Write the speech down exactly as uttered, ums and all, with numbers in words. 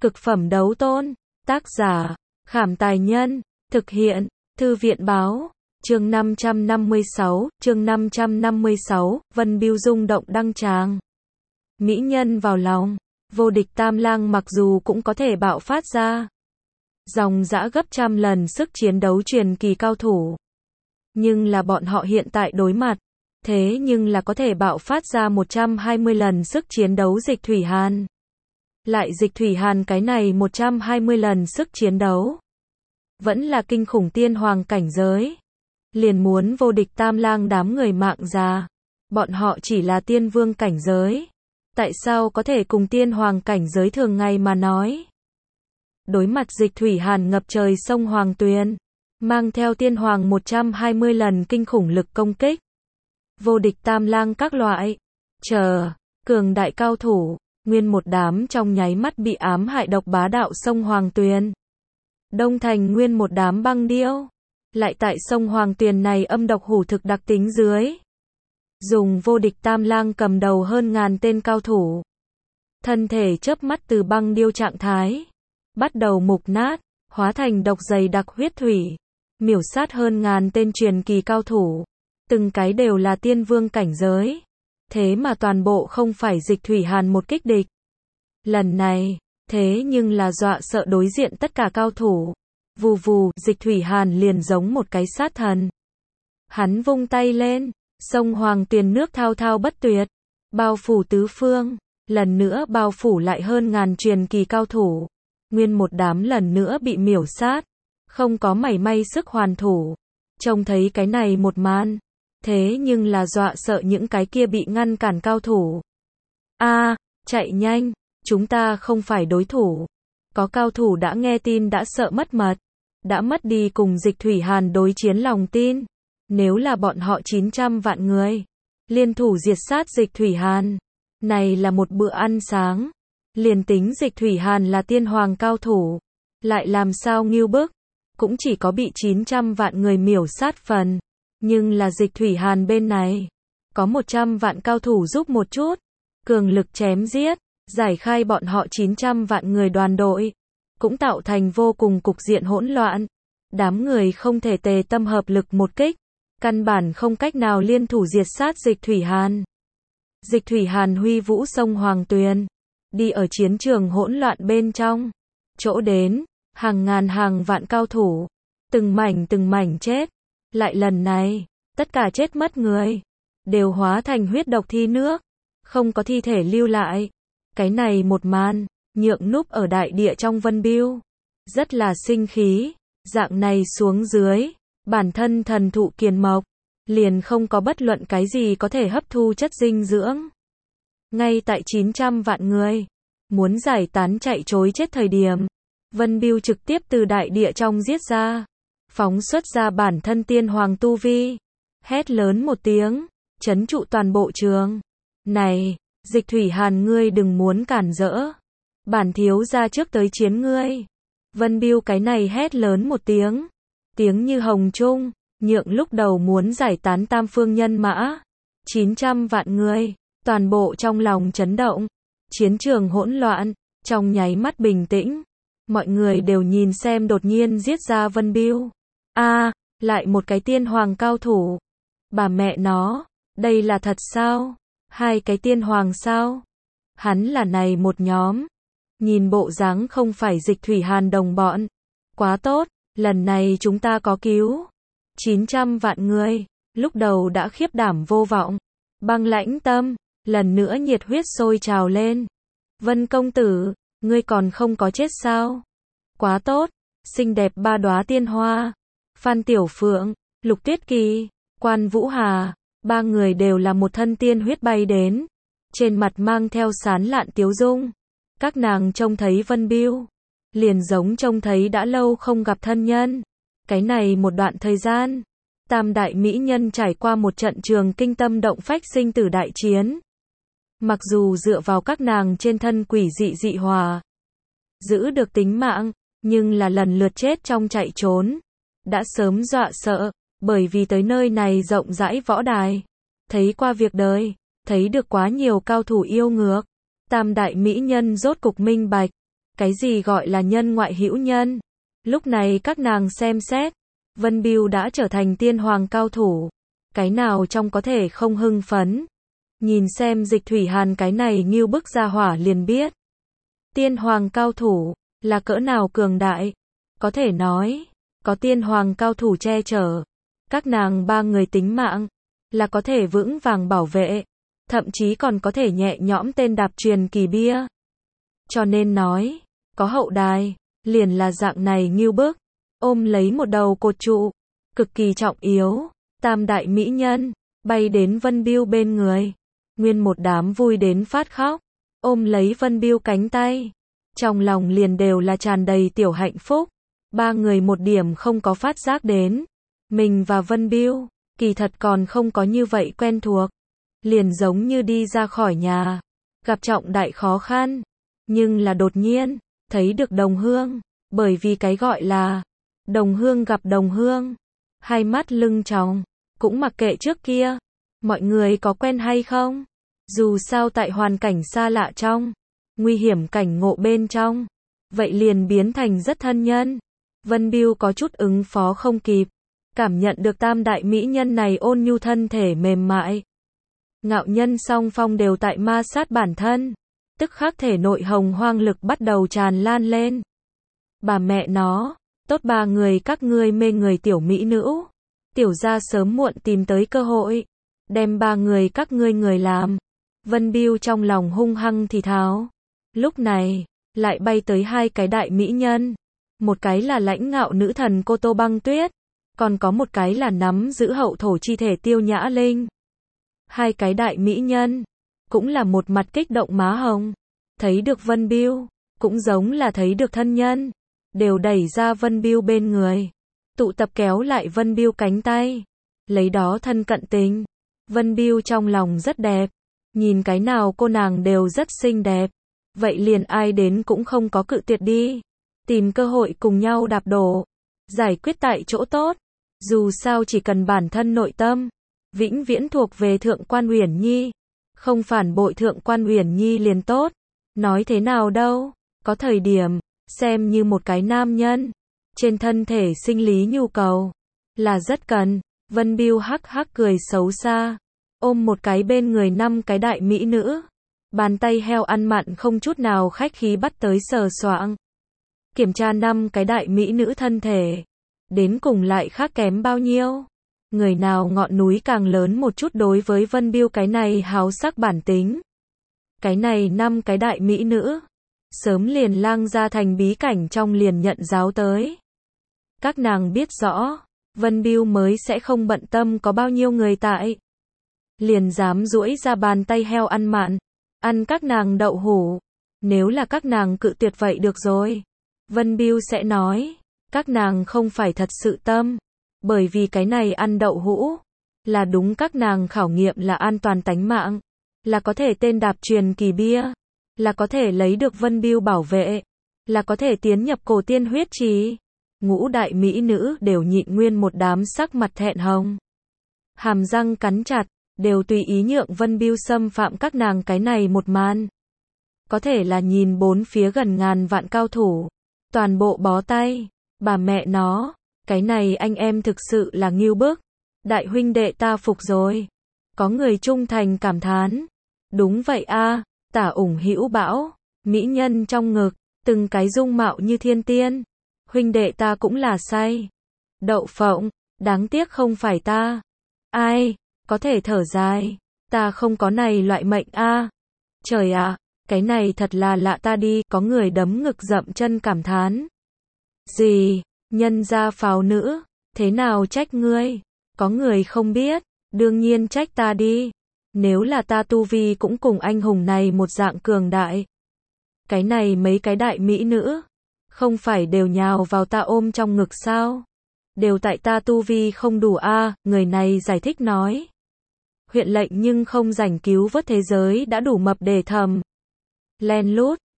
Cực phẩm đấu tôn. Tác giả, Khảm Tài Nhân. Thực hiện, Thư viện Báo. Chương năm trăm năm mươi sáu, chương năm trăm năm mươi sáu, Vân Bưu rung động đăng tràng. Mỹ nhân vào lòng, vô địch tam lang mặc dù cũng có thể bạo phát ra dòng dã gấp trăm lần sức chiến đấu truyền kỳ cao thủ. Nhưng là bọn họ hiện tại đối mặt, thế nhưng là có thể bạo phát ra một trăm hai mươi lần sức chiến đấu Dịch Thủy Hàn. Lại Dịch Thủy Hàn cái này một trăm hai mươi lần sức chiến đấu, vẫn là kinh khủng tiên hoàng cảnh giới. Liền muốn vô địch tam lang đám người mạng già. Bọn họ chỉ là tiên vương cảnh giới. Tại sao có thể cùng tiên hoàng cảnh giới thường ngày mà nói? Đối mặt Dịch Thủy Hàn ngập trời sông Hoàng Tuyền, mang theo tiên hoàng một trăm hai mươi lần kinh khủng lực công kích. Vô địch tam lang các loại, chờ, cường đại cao thủ, nguyên một đám trong nháy mắt bị ám hại độc bá đạo sông Hoàng Tuyền. Đông thành nguyên một đám băng điêu. Lại tại sông Hoàng Tuyền này âm độc hủ thực đặc tính dưới, dùng vô địch tam lang cầm đầu hơn ngàn tên cao thủ. Thân thể chớp mắt từ băng điêu trạng thái, bắt đầu mục nát, hóa thành độc dày đặc huyết thủy, miểu sát hơn ngàn tên truyền kỳ cao thủ. Từng cái đều là tiên vương cảnh giới. Thế mà toàn bộ không phải Dịch Thủy Hàn một kích địch. Lần này, thế nhưng là dọa sợ đối diện tất cả cao thủ. Vù vù, Dịch Thủy Hàn liền giống một cái sát thần. Hắn vung tay lên, sông Hoàng Tuyền nước thao thao bất tuyệt, bao phủ tứ phương, lần nữa bao phủ lại hơn ngàn truyền kỳ cao thủ. Nguyên một đám lần nữa bị miểu sát, không có mảy may sức hoàn thủ. Trông thấy cái này một màn, thế nhưng là dọa sợ những cái kia bị ngăn cản cao thủ. A, chạy nhanh, chúng ta không phải đối thủ. Có cao thủ đã nghe tin đã sợ mất mật, đã mất đi cùng Dịch Thủy Hàn đối chiến lòng tin. Nếu là bọn họ chín trăm vạn người, liên thủ diệt sát Dịch Thủy Hàn, này là một bữa ăn sáng. Liền tính Dịch Thủy Hàn là tiên hoàng cao thủ, lại làm sao nghêu bức, cũng chỉ có bị chín trăm vạn người miểu sát phần. Nhưng là Dịch Thủy Hàn bên này, có một trăm vạn cao thủ giúp một chút, cường lực chém giết, giải khai bọn họ chín trăm vạn người đoàn đội, cũng tạo thành vô cùng cục diện hỗn loạn. Đám người không thể tề tâm hợp lực một kích, căn bản không cách nào liên thủ diệt sát Dịch Thủy Hàn. Dịch Thủy Hàn huy vũ sông Hoàng Tuyền, đi ở chiến trường hỗn loạn bên trong, chỗ đến, hàng ngàn hàng vạn cao thủ, từng mảnh từng mảnh chết. Lại lần này, tất cả chết mất người, đều hóa thành huyết độc thi nước, không có thi thể lưu lại. Cái này một màn, nhượng núp ở đại địa trong Vân Bưu, rất là sinh khí. Dạng này xuống dưới, bản thân thần thụ kiền mộc, liền không có bất luận cái gì có thể hấp thu chất dinh dưỡng. Ngay tại chín trăm vạn người, muốn giải tán chạy trối chết thời điểm, Vân Bưu trực tiếp từ đại địa trong giết ra, phóng xuất ra bản thân tiên hoàng tu vi, hét lớn một tiếng, trấn trụ toàn bộ trường. Này, Dịch Thủy Hàn ngươi đừng muốn cản rỡ, bản thiếu gia trước tới chiến ngươi. Vân Bưu cái này hét lớn một tiếng, tiếng như hồng trung, nhượng lúc đầu muốn giải tán tam phương nhân mã, chín trăm vạn người, toàn bộ trong lòng chấn động. Chiến trường hỗn loạn, trong nháy mắt bình tĩnh, mọi người đều nhìn xem đột nhiên giết ra Vân Bưu. A, lại một cái tiên hoàng cao thủ. Bà mẹ nó, đây là thật sao? Hai cái tiên hoàng sao? Hắn là này một nhóm. Nhìn bộ dáng không phải Dịch Thủy Hàn đồng bọn. Quá tốt, lần này chúng ta có cứu. chín trăm vạn người, lúc đầu đã khiếp đảm vô vọng. Băng lãnh tâm, lần nữa nhiệt huyết sôi trào lên. Vân công tử, ngươi còn không có chết sao? Quá tốt, xinh đẹp ba đóa tiên hoa. Phan Tiểu Phượng, Lục Tuyết Kỳ, Quan Vũ Hà, ba người đều là một thân tiên huyết bay đến. Trên mặt mang theo sán lạn tiếu dung. Các nàng trông thấy Vân Bưu, liền giống trông thấy đã lâu không gặp thân nhân. Cái này một đoạn thời gian, tam đại mỹ nhân trải qua một trận trường kinh tâm động phách sinh tử đại chiến. Mặc dù dựa vào các nàng trên thân quỷ dị dị hòa, giữ được tính mạng, nhưng là lần lượt chết trong chạy trốn. Đã sớm dọa sợ, bởi vì tới nơi này rộng rãi võ đài. Thấy qua việc đời, thấy được quá nhiều cao thủ yêu ngược. Tam đại mỹ nhân rốt cục minh bạch, Cái gì gọi là nhân ngoại hữu nhân? Lúc này các nàng xem xét, Vân Biêu đã trở thành tiên hoàng cao thủ. Cái nào trong có thể không hưng phấn? Nhìn xem Dịch Thủy Hàn cái này nghiêu bức ra hỏa liền biết. Tiên hoàng cao thủ, là cỡ nào cường đại? Có thể nói, có tiên hoàng cao thủ che chở. Các nàng ba người tính mạng, là có thể vững vàng bảo vệ. Thậm chí còn có thể nhẹ nhõm tên đạp truyền kỳ bia. Cho nên nói, có hậu đài, liền là dạng này nghiêu bức. Ôm lấy một đầu cột trụ, cực kỳ trọng yếu. Tam đại mỹ nhân, bay đến Vân Biêu bên người. Nguyên một đám vui đến phát khóc. Ôm lấy Vân Biêu cánh tay. Trong lòng liền đều là tràn đầy tiểu hạnh phúc. Ba người một điểm không có phát giác đến. Mình và Vân Biêu, kỳ thật còn không có như vậy quen thuộc. Liền giống như đi ra khỏi nhà. Gặp trọng đại khó khăn. Nhưng là đột nhiên, thấy được đồng hương. Bởi vì cái gọi là đồng hương gặp đồng hương. Hai mắt lưng tròng. Cũng mặc kệ trước kia. Mọi người có quen hay không? Dù sao tại hoàn cảnh xa lạ trong. Nguy hiểm cảnh ngộ bên trong. Vậy liền biến thành rất thân nhân. Vân Biêu có chút ứng phó không kịp. Cảm nhận được tam đại mỹ nhân này ôn nhu thân thể mềm mại. Ngạo nhân song phong đều tại ma sát bản thân. Tức khắc thể nội hồng hoang lực bắt đầu tràn lan lên. Bà mẹ nó, tốt ba người các ngươi mê người tiểu mỹ nữ. Tiểu gia sớm muộn tìm tới cơ hội. Đem ba người các ngươi người làm. Vân Biêu trong lòng hung hăng thì thào. Lúc này, lại bay tới hai cái đại mỹ nhân. Một cái là lãnh ngạo nữ thần Cô Tô Băng Tuyết. Còn có một cái là nắm giữ hậu thổ chi thể Tiêu Nhã Linh. Hai cái đại mỹ nhân. Cũng là một mặt kích động má hồng. Thấy được Vân Biêu. Cũng giống là thấy được thân nhân. Đều đẩy ra Vân Biêu bên người. Tụ tập kéo lại Vân Biêu cánh tay. Lấy đó thân cận tình. Vân Biêu trong lòng rất đẹp. Nhìn cái nào cô nàng đều rất xinh đẹp. Vậy liền ai đến cũng không có cự tuyệt đi. Tìm cơ hội cùng nhau đạp đổ. Giải quyết tại chỗ tốt. Dù sao chỉ cần bản thân nội tâm. Vĩnh viễn thuộc về Thượng Quan Uyển Nhi. Không phản bội Thượng Quan Uyển Nhi liền tốt. Nói thế nào đâu. Có thời điểm. Xem như một cái nam nhân. Trên thân thể sinh lý nhu cầu. Là rất cần. Vân Biêu hắc hắc cười xấu xa. Ôm một cái bên người năm cái đại mỹ nữ. Bàn tay heo ăn mặn không chút nào khách khí bắt tới sờ soạng. Kiểm tra năm cái đại mỹ nữ thân thể. Đến cùng lại khác kém bao nhiêu. Người nào ngọn núi càng lớn một chút đối với Vân Biêu cái này háo sắc bản tính. Cái này năm cái đại mỹ nữ. Sớm liền lang ra thành bí cảnh trong liền nhận giáo tới. Các nàng biết rõ. Vân Biêu mới sẽ không bận tâm có bao nhiêu người tại. Liền dám duỗi ra bàn tay heo ăn mặn. Ăn các nàng đậu hũ. Nếu là các nàng cự tuyệt vậy được rồi. Vân Biêu sẽ nói. Các nàng không phải thật sự tâm. Bởi vì cái này ăn đậu hũ. Là đúng các nàng khảo nghiệm là an toàn tánh mạng. Là có thể tên đạp truyền kỳ bia. Là có thể lấy được Vân Biêu bảo vệ. Là có thể tiến nhập cổ tiên huyết trì. Ngũ đại mỹ nữ đều nhịn nguyên một đám sắc mặt thẹn hồng. Hàm răng cắn chặt. Đều tùy ý nhượng Vân Biêu xâm phạm các nàng cái này một màn. Có thể là nhìn bốn phía gần ngàn vạn cao thủ. Toàn bộ bó tay. Bà mẹ nó. Cái này anh em thực sự là nghiêu bức. Đại huynh đệ ta phục rồi. Có người trung thành cảm thán. Đúng vậy a, tả ủng hữu bão. Mỹ nhân trong ngực. Từng cái dung mạo như thiên tiên. Huynh đệ ta cũng là say. Đậu phộng. Đáng tiếc không phải ta. Ai. Có thể thở dài. Ta không có này loại mệnh a. Trời ạ. Cái này thật là lạ ta đi. Có người đấm ngực dậm chân cảm thán. Gì. Nhân gia pháo nữ. Thế nào trách ngươi. Có người không biết. Đương nhiên trách ta đi. Nếu là ta tu vi cũng cùng anh hùng này một dạng cường đại. Cái này mấy cái đại mỹ nữ. Không phải đều nhào vào ta ôm trong ngực sao. Đều tại ta tu vi không đủ a. Người này giải thích nói. Huyện lệnh nhưng không rảnh cứu vớt thế giới đã đủ mập để thầm. Len lút.